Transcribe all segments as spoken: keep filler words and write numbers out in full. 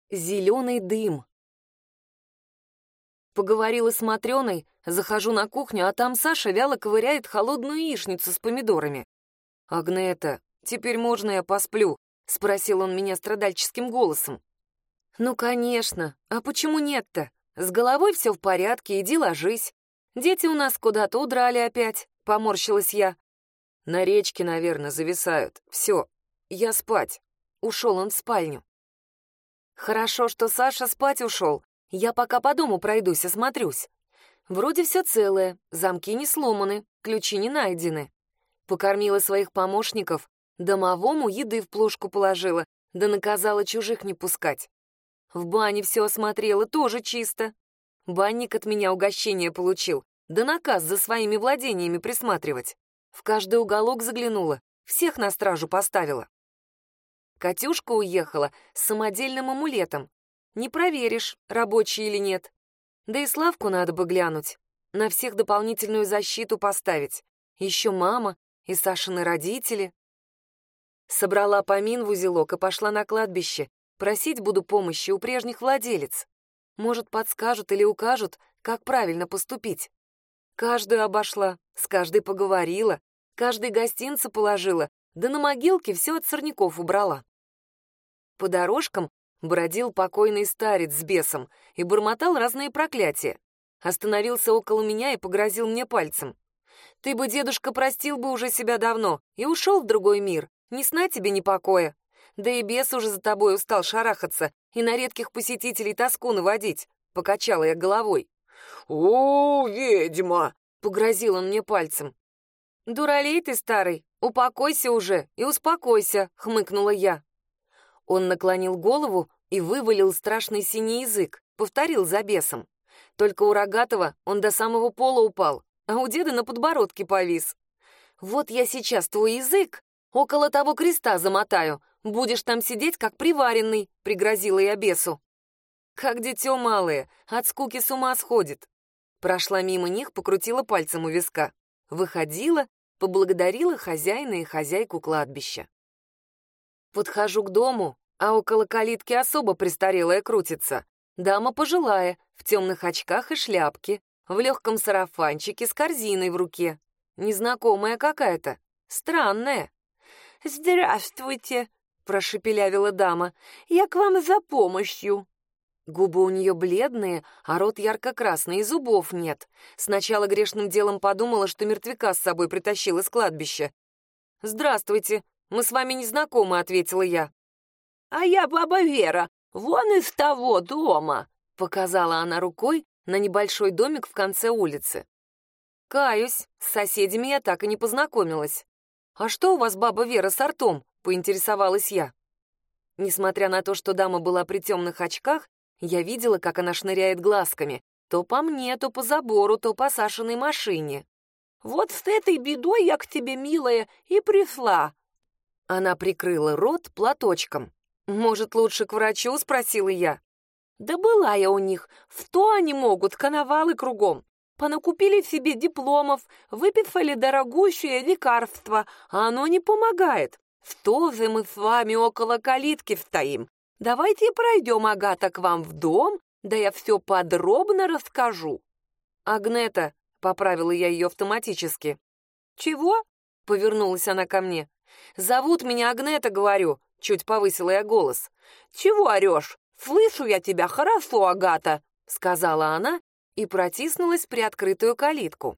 Зеленый дым. Поговорила с Матрёной, захожу на кухню, а там Саша вяло ковыряет холодную яичницу с помидорами. «Агнета, теперь можно я посплю?» — спросил он меня страдальческим голосом. «Ну, конечно. А почему нет-то? С головой все в порядке, иди ложись. Дети у нас куда-то удрали опять», — поморщилась я. «На речке, наверное, зависают. Все, я спать». Ушел он в спальню. Хорошо, что Саша спать ушел. Я пока по дому пройдусь, осмотрюсь. Вроде все целое, замки не сломаны, ключи не найдены. Покормила своих помощников, домовому еды в плошку положила, да наказала чужих не пускать. В бане все осмотрела, тоже чисто. Банник от меня угощение получил, да наказ за своими владениями присматривать. В каждый уголок заглянула, всех на стражу поставила. Катюшка уехала с самодельным амулетом. Не проверишь, рабочий или нет. Да и Славку надо бы глянуть. На всех дополнительную защиту поставить. Еще мама и Сашины родители. Собрала помин в узелок и пошла на кладбище. Просить буду помощи у прежних владелец. Может, подскажут или укажут, как правильно поступить. Каждую обошла, с каждой поговорила, каждой гостинцы положила, да на могилке все от сорняков убрала. По дорожкам бродил покойный старец с бесом и бормотал разные проклятия. Остановился около меня и погрозил мне пальцем. «Ты бы, дедушка, простил бы уже себя давно и ушел в другой мир, не сна тебе ни покоя. Да и бес уже за тобой устал шарахаться и на редких посетителей тоску наводить», — покачала я головой. «О, ведьма!» — погрозил он мне пальцем. «Дуралей ты, старый, упокойся уже и успокойся», — хмыкнула я. Он наклонил голову и вывалил страшный синий язык, повторил за бесом. Только у Рогатого он до самого пола упал, а у деда на подбородке повис. «Вот я сейчас твой язык около того креста замотаю, будешь там сидеть, как приваренный», — пригрозила я бесу. Как дитё малое, от скуки с ума сходит. Прошла мимо них, покрутила пальцем у виска. Выходила, поблагодарила хозяина и хозяйку кладбища. Подхожу к дому, а около калитки особо престарелая крутится. Дама пожилая, в темных очках и шляпке, в легком сарафанчике с корзиной в руке. Незнакомая какая-то, странная. «Здравствуйте», — прошепелявила дама, — «я к вам за помощью». Губы у нее бледные, а рот ярко-красный, и зубов нет. Сначала грешным делом подумала, что мертвяка с собой притащила с кладбища. «Здравствуйте, мы с вами не знакомы», — ответила я. «А я баба Вера, вон из того дома», — показала она рукой на небольшой домик в конце улицы. «Каюсь, с соседями я так и не познакомилась. А что у вас, баба Вера, с ртом?» — поинтересовалась я. Несмотря на то, что дама была при темных очках, я видела, как она шныряет глазками. То по мне, то по забору, то по Сашиной машине. «Вот с этой бедой я к тебе, милая, и пришла». Она прикрыла рот платочком. «Может, лучше к врачу?» — спросила я. «Да была я у них. В то они могут, коновалы кругом. Понакупили себе дипломов, выписали дорогущее лекарство, а оно не помогает. В то же мы с вами около калитки стоим. Давайте пройдем, Агата, к вам в дом, да я все подробно расскажу». «Агнета», — поправила я ее автоматически. «Чего?» — повернулась она ко мне. «Зовут меня Агнета, говорю», — чуть повысила я голос. «Чего орешь? Слышу я тебя хорошо, Агата», — сказала она и протиснулась в приоткрытую калитку.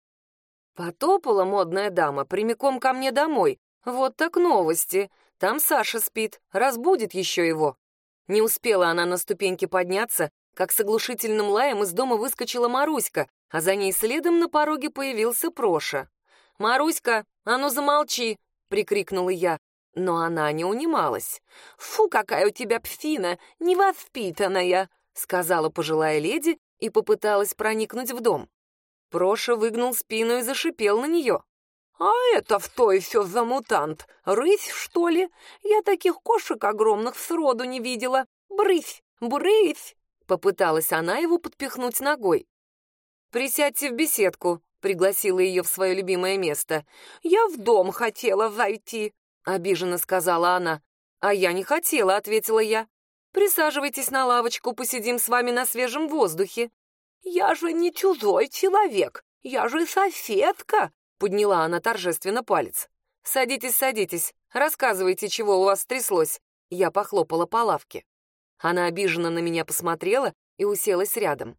Потопала модная дама прямиком ко мне домой. Вот так новости. Там Саша спит, разбудит еще его. Не успела она на ступеньки подняться, как с оглушительным лаем из дома выскочила Маруська, а за ней следом на пороге появился Проша. «Маруська, а ну замолчи!» — прикрикнула я, но она не унималась. «Фу, какая у тебя псина, невоспитанная!» — сказала пожилая леди и попыталась проникнуть в дом. Проша выгнул спину и зашипел на нее. «А это что еще за мутант? Рысь, что ли? Я таких кошек огромных сроду не видела. Брысь, брысь!» Попыталась она его подпихнуть ногой. «Присядьте в беседку», — пригласила ее в свое любимое место. «Я в дом хотела зайти», — обиженно сказала она. «А я не хотела», — ответила я. Присаживайтесь на лавочку, посидим с вами на свежем воздухе». «Я же не чужой человек, я же соседка», — подняла она торжественно палец. «Садитесь, садитесь, рассказывайте, чего у вас стряслось». Я похлопала по лавке. Она обиженно на меня посмотрела и уселась рядом.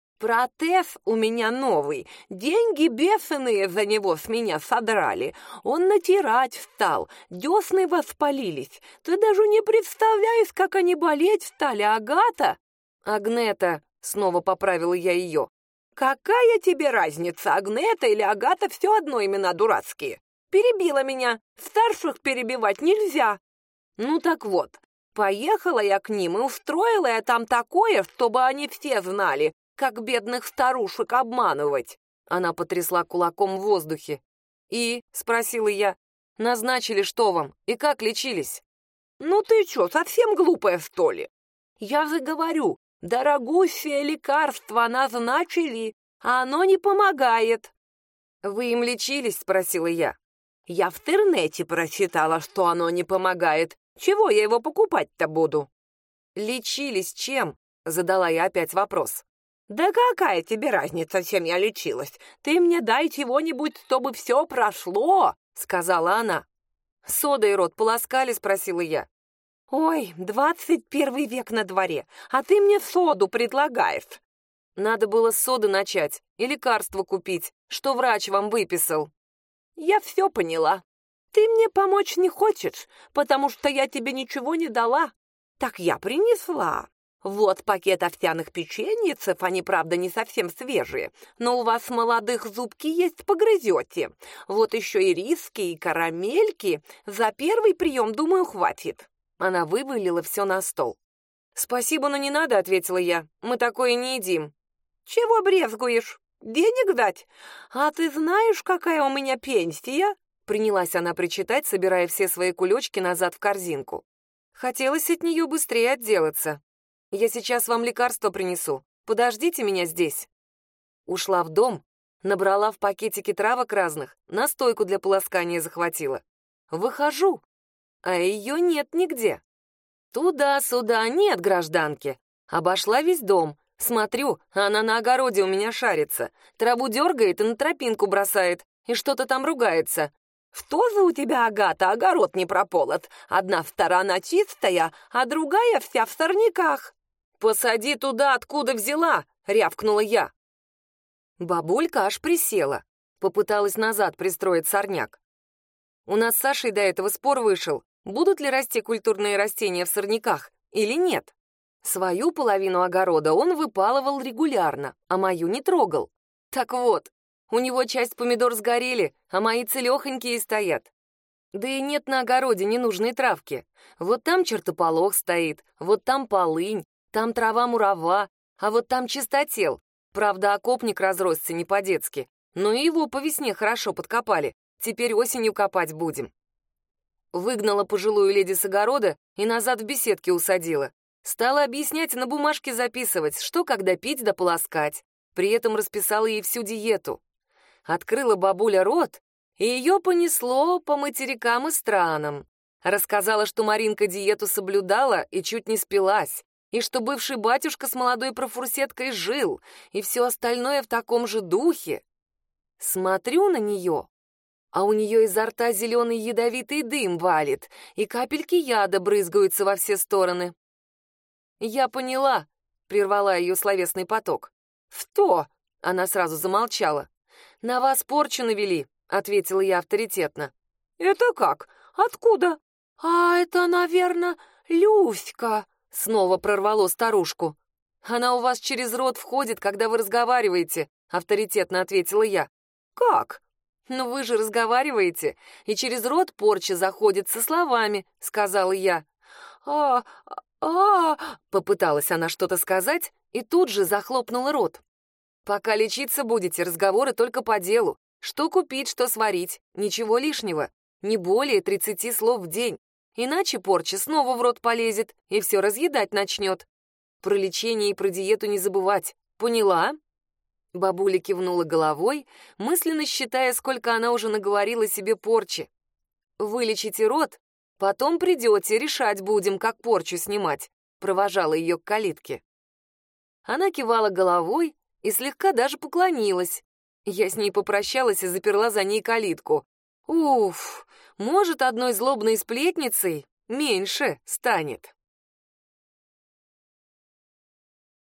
«Протез у меня новый, деньги бешеные за него с меня содрали. Он натирать стал, десны воспалились. Ты даже не представляешь, как они болеть стали, Агата!» «Агнета», — снова поправила я ее. «Какая тебе разница, Агнета или Агата, все одно имена дурацкие. Перебила меня, старших перебивать нельзя». «Ну так вот, поехала я к ним и устроила я там такое, чтобы они все знали, как бедных старушек обманывать». Она потрясла кулаком в воздухе. «И?» — спросила я. «Назначили что вам? И как лечились?» «Ну ты что, совсем глупая, что ли? Я же говорю, дорогущее лекарство назначили, а оно не помогает». «Вы им лечились?» — спросила я. «Я в интернете прочитала, что оно не помогает. Чего я его покупать-то буду?» «Лечились чем?» — задала я опять вопрос. «Да какая тебе разница, чем я лечилась? Ты мне дай чего-нибудь, чтобы все прошло», — сказала она. «Содой рот полоскали?» — спросила я. «Ой, двадцать первый век на дворе, а ты мне соду предлагаешь». «Надо было с соды начать и лекарство купить, что врач вам выписал». «Я все поняла. Ты мне помочь не хочешь, потому что я тебе ничего не дала. Так я принесла. Вот пакет овсяных печеньицев, они, правда, не совсем свежие, но у вас молодых зубки есть, погрызете. Вот еще и риски, и карамельки. За первый прием, думаю, хватит». Она вывалила все на стол. «Спасибо, но не надо», — ответила я. «Мы такое не едим». «Чего брезгуешь? Денег дать? А ты знаешь, какая у меня пенсия?» Принялась она причитать, собирая все свои кулечки назад в корзинку. Хотелось от нее быстрее отделаться. «Я сейчас вам лекарство принесу. Подождите меня здесь». Ушла в дом, набрала в пакетики травок разных, настойку для полоскания захватила. Выхожу, а ее нет нигде. Туда-сюда нет гражданки. Обошла весь дом. Смотрю, она на огороде у меня шарится. Траву дергает и на тропинку бросает, и что-то там ругается. «Что за у тебя, Агата, огород не прополот? Одна сторона чистая, а другая вся в сорняках». «Посади туда, откуда взяла!» — рявкнула я. Бабулька аж присела, попыталась назад пристроить сорняк. У нас с Сашей до этого спор вышел, будут ли расти культурные растения в сорняках или нет. Свою половину огорода он выпалывал регулярно, а мою не трогал. Так вот, у него часть помидор сгорели, а мои целехонькие стоят. Да и нет на огороде ненужной травки. Вот там чертополох стоит, вот там полынь, там трава-мурава, а вот там чистотел. Правда, окопник разросся не по-детски, но и его по весне хорошо подкопали. Теперь осенью копать будем. Выгнала пожилую леди с огорода и назад в беседке усадила. Стала объяснять, на бумажке записывать, что когда пить да полоскать. При этом расписала ей всю диету. Открыла бабуля рот, и ее понесло по материкам и странам. Рассказала, что Маринка диету соблюдала и чуть не спилась, и что бывший батюшка с молодой профурсеткой жил, и все остальное в таком же духе. Смотрю на нее, а у нее изо рта зеленый ядовитый дым валит, и капельки яда брызгаются во все стороны. «Я поняла», — прервала ее словесный поток. «Что?» — она сразу замолчала. «На вас порчу навели», — ответила я авторитетно. «Это как? Откуда?» «А это, наверное, Люська», — снова прорвало старушку. «Она у вас через рот входит, когда вы разговариваете», — авторитетно ответила я. «Как?» «Ну вы же разговариваете, и через рот порча заходит со словами», — сказала я. «А, а...» — попыталась она что-то сказать и тут же захлопнула рот. «Пока лечиться будете, разговоры только по делу. Что купить, что сварить, ничего лишнего. Не более тридцати слов в день. Иначе порча снова в рот полезет и все разъедать начнет. Про лечение и про диету не забывать. Поняла?» Бабуля кивнула головой, мысленно считая, сколько она уже наговорила себе порчи. «Вылечите рот, потом придете, решать будем, как порчу снимать. провожала ее к калитке. Она кивала головой и слегка даже поклонилась. Я с ней попрощалась и заперла за ней калитку. Уф, может, одной злобной сплетницей меньше станет.